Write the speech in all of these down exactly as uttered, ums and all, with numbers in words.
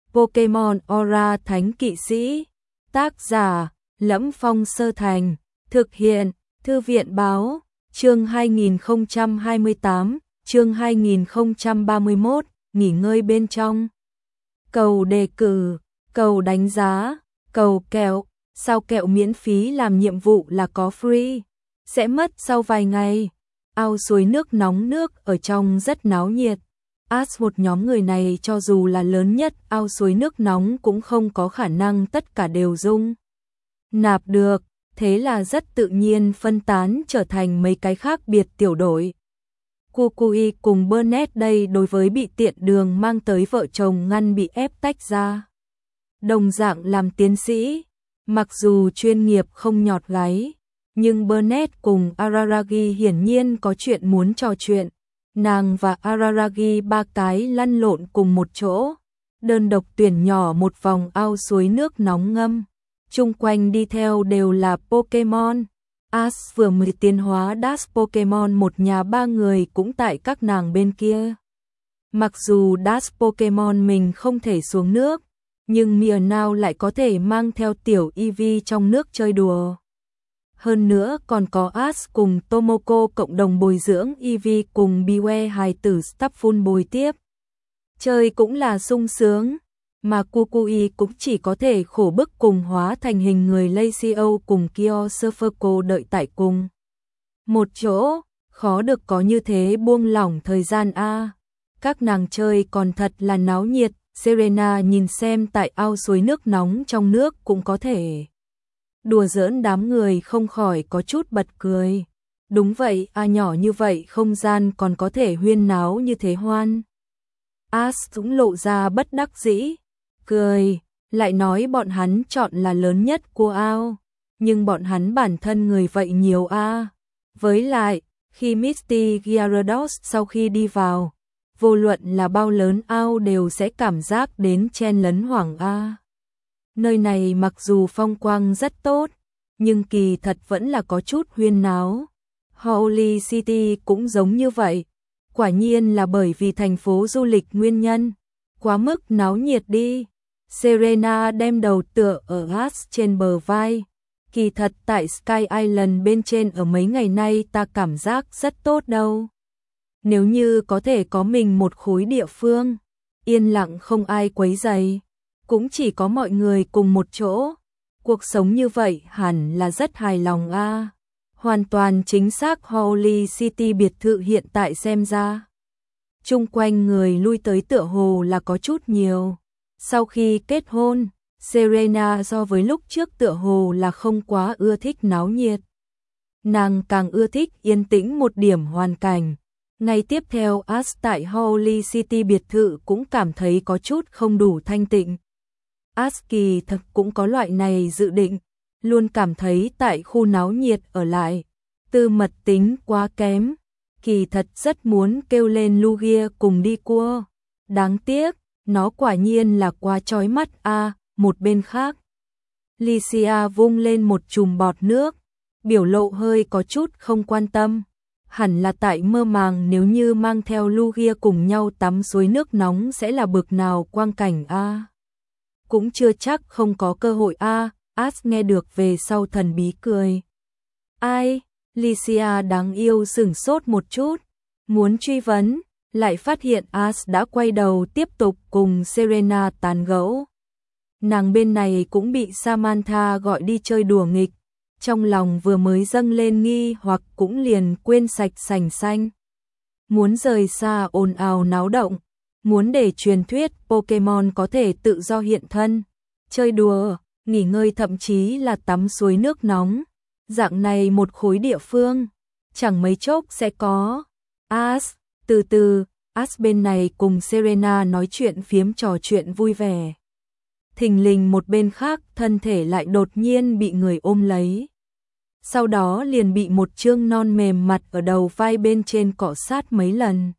Pokemon Aura Thánh Kỵ Sĩ. Tác giả: Lẫm Phong Sơ Thành. Thực hiện: Thư viện báo. Chương hai nghìn không trăm hai mươi tám, chương hai nghìn không trăm ba mươi mốt, nghỉ ngơi bên trong. Cầu đề cử, cầu đánh giá, cầu kẹo, sao kẹo miễn phí làm nhiệm vụ là có free, sẽ mất sau vài ngày. Ao suối nước nóng, nước ở trong rất náo nhiệt. As một nhóm người này cho dù là lớn nhất ao suối nước nóng cũng không có khả năng tất cả đều dung nạp được, thế là rất tự nhiên phân tán trở thành mấy cái khác biệt tiểu đội. Kukui cùng Burnett đây đối với bị tiện đường mang tới vợ chồng ngăn bị ép tách ra. Đồng dạng làm tiến sĩ, mặc dù chuyên nghiệp không nhọt gáy, nhưng Burnett cùng Araragi hiển nhiên có chuyện muốn trò chuyện. Nàng và Araragi ba cái lăn lộn cùng một chỗ, đơn độc tuyển nhỏ một vòng ao suối nước nóng ngâm. Chung quanh đi theo đều là Pokemon. As vừa mới tiến hóa Dash Pokemon, một nhà ba người cũng tại các nàng bên kia. Mặc dù Dash Pokemon mình không thể xuống nước, nhưng Meowth lại có thể mang theo tiểu Eevee trong nước chơi đùa. Hơn nữa còn có As cùng Tomoko cộng đồng bồi dưỡng Eevee cùng Biwe hài tử Stapful bồi tiếp. Chơi cũng là sung sướng, mà Kukui cũng chỉ có thể khổ bức cùng hóa thành hình người Lacio cùng Kyosufako đợi tại cùng một chỗ, khó được có như thế buông lỏng thời gian a. Các nàng chơi còn thật là náo nhiệt. Serena nhìn xem tại ao suối nước nóng trong nước cũng có thể đùa giỡn đám người không khỏi có chút bật cười. Đúng vậy, a nhỏ như vậy không gian còn có thể huyên náo như thế hoan. As cũng lộ ra bất đắc dĩ, cười, lại nói bọn hắn chọn là lớn nhất của ao, nhưng bọn hắn bản thân người vậy nhiều a. Với lại, khi Misty Gyarados sau khi đi vào, vô luận là bao lớn ao đều sẽ cảm giác đến chen lấn hoảng a. Nơi này mặc dù phong quang rất tốt, nhưng kỳ thật vẫn là có chút huyên náo. Holy City cũng giống như vậy. Quả nhiên là bởi vì thành phố du lịch nguyên nhân, quá mức náo nhiệt đi. Serena đem đầu tựa ở As trên bờ vai. Kỳ thật tại Sky Island bên trên ở mấy ngày nay ta cảm giác rất tốt đâu. Nếu như có thể có mình một khối địa phương, yên lặng không ai quấy rầy, cũng chỉ có mọi người cùng một chỗ, cuộc sống như vậy hẳn là rất hài lòng a. Hoàn toàn chính xác. Holy City biệt thự hiện tại xem ra, chung quanh người lui tới tựa hồ là có chút nhiều. Sau khi kết hôn, Serena so với lúc trước tựa hồ là không quá ưa thích náo nhiệt. Nàng càng ưa thích yên tĩnh một điểm hoàn cảnh. Ngày tiếp theo As tại Holy City biệt thự cũng cảm thấy có chút không đủ thanh tịnh. As kỳ thật cũng có loại này dự định, luôn cảm thấy tại khu náo nhiệt ở lại, tư mật tính quá kém. Kỳ thật rất muốn kêu lên Lugia cùng đi cua. Đáng tiếc, nó quả nhiên là quá chói mắt a. Một bên khác, Lycia vung lên một chùm bọt nước, biểu lộ hơi có chút không quan tâm. Hẳn là tại mơ màng nếu như mang theo Lugia cùng nhau tắm suối nước nóng sẽ là bực nào quang cảnh a. Cũng chưa chắc không có cơ hội a. As nghe được về sau thần bí cười. Ai? Lycia đáng yêu sửng sốt một chút, muốn truy vấn, lại phát hiện As đã quay đầu tiếp tục cùng Serena tán gẫu. Nàng bên này cũng bị Samantha gọi đi chơi đùa nghịch, trong lòng vừa mới dâng lên nghi hoặc cũng liền quên sạch sành xanh. Muốn rời xa ồn ào náo động, muốn để truyền thuyết Pokemon có thể tự do hiện thân, chơi đùa, nghỉ ngơi thậm chí là tắm suối nước nóng. Dạng này một khối địa phương, chẳng mấy chốc sẽ có. As, từ từ, As bên này cùng Serena nói chuyện phiếm trò chuyện vui vẻ. Thình lình một bên khác thân thể lại đột nhiên bị người ôm lấy. Sau đó liền bị một chương non mềm mặt ở đầu vai bên trên cọ sát mấy lần.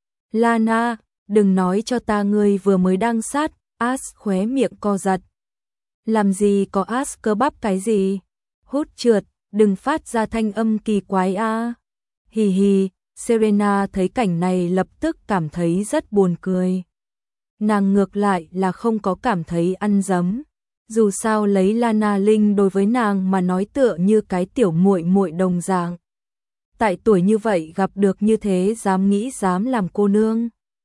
Lana, đừng nói cho ta ngươi vừa mới đang sát. As khóe miệng co giật. Làm gì có As cơ bắp cái gì? Hút trượt, đừng phát ra thanh âm kỳ quái a. Hì hì, Serena thấy cảnh này lập tức cảm thấy rất buồn cười. nàng ngược lại là không có cảm thấy ăn dấm. Dù sao lấy Lana Linh đối với nàng mà nói tựa như cái tiểu muội muội đồng dạng. Tại tuổi như vậy gặp được như thế dám nghĩ dám làm cô nương.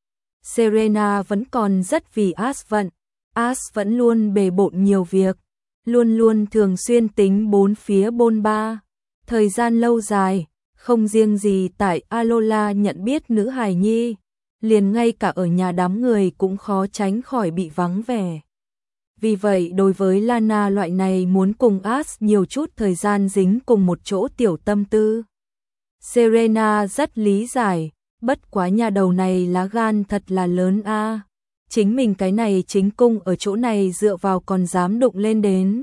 Serena vẫn còn rất vì Ash vận. Ash vẫn luôn bề bộn nhiều việc, luôn luôn thường xuyên tính bốn phía bôn ba. Thời gian lâu dài, không riêng gì tại Alola nhận biết nữ hài nhi, liền ngay cả ở nhà đám người cũng khó tránh khỏi bị vắng vẻ. Vì vậy đối với Lana loại này muốn cùng Ash nhiều chút thời gian dính cùng một chỗ tiểu tâm tư, Serena rất lý giải, bất quá nhà đầu này lá gan thật là lớn a. À. Chính mình cái này chính cung ở chỗ này dựa vào còn dám đụng lên đến.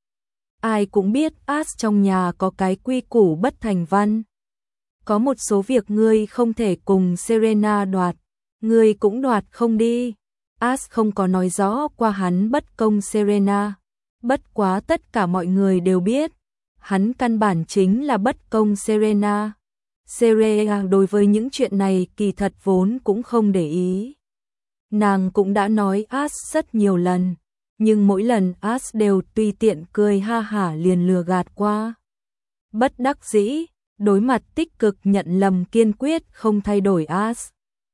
Ai cũng biết Ash trong nhà có cái quy củ bất thành văn. Có một số việc ngươi không thể cùng Serena đoạt, ngươi cũng đoạt không đi. Ash không có nói rõ qua hắn bất công Serena. Bất quá tất cả mọi người đều biết, hắn căn bản chính là bất công Serena. Serena đối với những chuyện này kỳ thật vốn cũng không để ý. Nàng cũng đã nói Ash rất nhiều lần, nhưng mỗi lần Ash đều tùy tiện cười ha hả liền lừa gạt qua. Bất đắc dĩ, đối mặt tích cực nhận lầm kiên quyết không thay đổi Ash,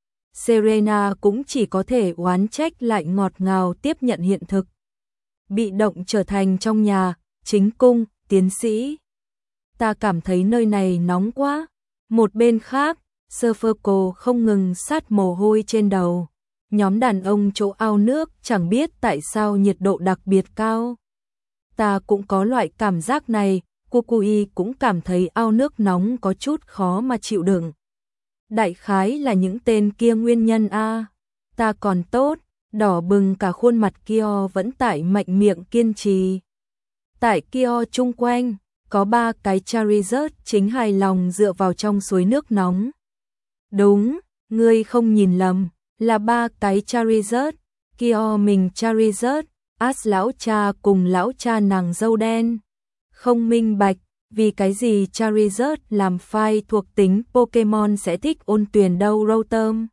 Serena cũng chỉ có thể oán trách lại ngọt ngào tiếp nhận hiện thực. Bị động trở thành trong nhà, chính cung, tiến sĩ. Ta cảm thấy nơi này nóng quá. Một bên khác, Serpico không ngừng sát mồ hôi trên đầu. Nhóm đàn ông chỗ ao nước chẳng biết tại sao nhiệt độ đặc biệt cao. Ta cũng có loại cảm giác này, Kukui cũng cảm thấy ao nước nóng có chút khó mà chịu đựng. Đại khái là những tên kia nguyên nhân a. Ta còn tốt, đỏ bừng cả khuôn mặt Kyo vẫn tại mạnh miệng kiên trì. Tại Kyo chung quanh, có ba cái Charizard chính hài lòng dựa vào trong suối nước nóng. Đúng, ngươi không nhìn lầm, là ba cái Charizard, Kyo mình Charizard, Ash lão cha cùng lão cha nàng dâu đen. Không minh bạch, vì cái gì Charizard làm phai thuộc tính Pokemon sẽ thích ôn tuyền đâu Rotom.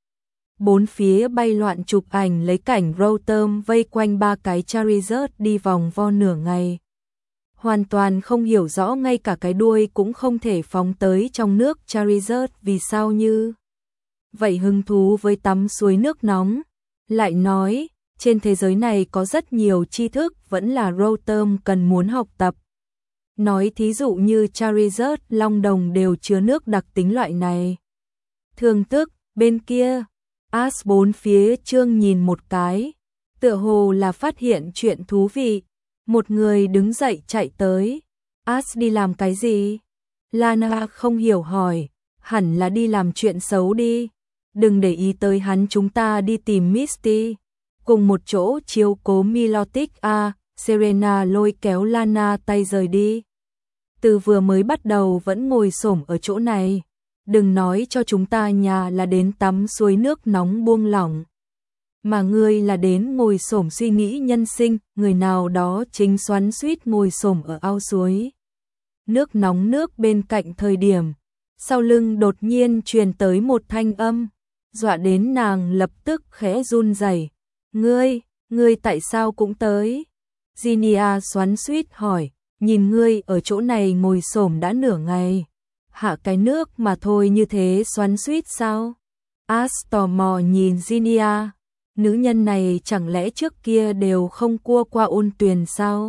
Bốn phía bay loạn chụp ảnh lấy cảnh Rotom vây quanh ba cái Charizard đi vòng vo nửa ngày. Hoàn toàn không hiểu rõ ngay cả cái đuôi cũng không thể phóng tới trong nước Charizard vì sao như vậy hứng thú với tắm suối nước nóng. Lại nói, trên thế giới này có rất nhiều tri thức vẫn là Rotom cần muốn học tập. Nói thí dụ như Charizard, Long Đồng đều chứa nước đặc tính loại này. Thương tức, bên kia, Ash bốn phía trương nhìn một cái, tựa hồ là phát hiện chuyện thú vị. Một người đứng dậy chạy tới. Ash đi làm cái gì? Lana không hiểu hỏi, hẳn là đi làm chuyện xấu đi. Đừng để ý tới hắn, chúng ta đi tìm Misty. Cùng một chỗ chiếu cố Milotic a. À, Serena lôi kéo Lana tay rời đi. Từ vừa mới bắt đầu vẫn ngồi xổm ở chỗ này. Đừng nói cho chúng ta nhà là đến tắm suối nước nóng buông lỏng. Mà ngươi là đến ngồi xổm suy nghĩ nhân sinh, người nào đó chính xoắn xuýt ngồi xổm ở ao suối. Nước nóng nước bên cạnh thời điểm, sau lưng đột nhiên truyền tới một thanh âm, dọa đến nàng lập tức khẽ run rẩy. Ngươi, ngươi tại sao cũng tới? Zinnia xoắn xuýt hỏi, nhìn ngươi ở chỗ này ngồi xổm đã nửa ngày. Hạ cái nước mà thôi như thế xoắn xuýt sao? Ash tò mò nhìn Zinnia. Nữ nhân này chẳng lẽ trước kia đều không cua qua ôn tuyền sao?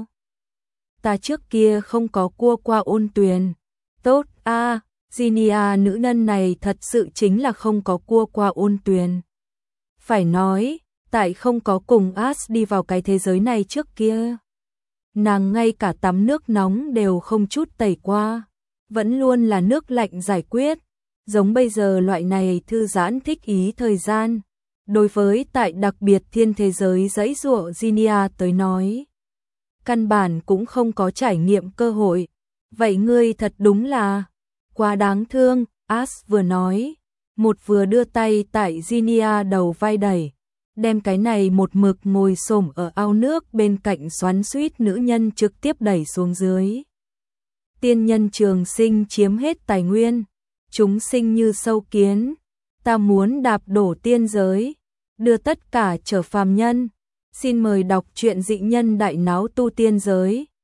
Ta trước kia không có cua qua ôn tuyền. Tốt a, à, Zinnia nữ nhân này thật sự chính là không có cua qua ôn tuyền. Phải nói, tại không có cùng Ash đi vào cái thế giới này trước kia. Nàng ngay cả tắm nước nóng đều không chút tẩy qua. Vẫn luôn là nước lạnh giải quyết. Giống bây giờ loại này thư giãn thích ý thời gian. Đối với tại đặc biệt thiên thế giới giãy giụa Zinnia tới nói, căn bản cũng không có trải nghiệm cơ hội. Vậy ngươi thật đúng là quá đáng thương, Ash vừa nói, một vừa đưa tay tại Zinnia đầu vai đẩy, đem cái này một mực ngồi xổm ở ao nước bên cạnh xoắn xuýt nữ nhân trực tiếp đẩy xuống dưới. Tiên nhân trường sinh chiếm hết tài nguyên, chúng sinh như sâu kiến, ta muốn đạp đổ tiên giới. đưa tất cả trở phàm nhân. Xin mời đọc truyện Dị nhân đại náo tu tiên giới.